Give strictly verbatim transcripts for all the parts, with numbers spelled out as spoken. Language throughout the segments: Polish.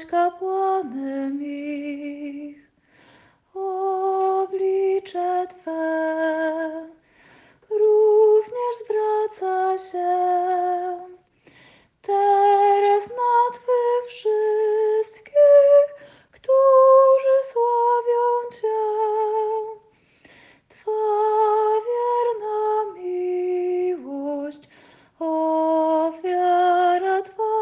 kapłanem ich. Oblicze Twe również zwraca się teraz na Twych wszystkich, którzy sławią Cię. Twa wierna miłość, ofiara Twa,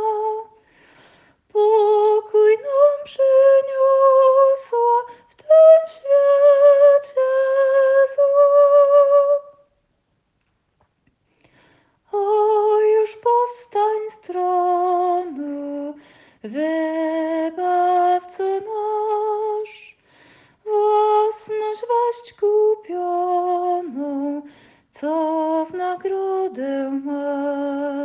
pokój nam przyniosła w tym świecie zła. O, już powstań z tronu, Wybawco nasz, własność weź kupioną, co w nagrodę masz.